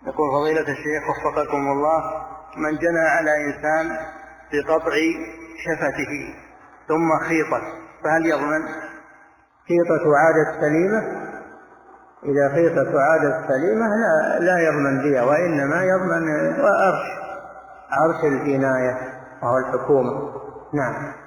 يقول فضيلة الشيخ وفقكم الله: من جنى على إنسان بقطع شفته ثم خيطت فهل يضمن؟ خيطة عادة سليمة، إذا خيطة عادة سليمة لا يضمن بها، وإنما يضمن عرش الجناية وهو الحكومة. نعم.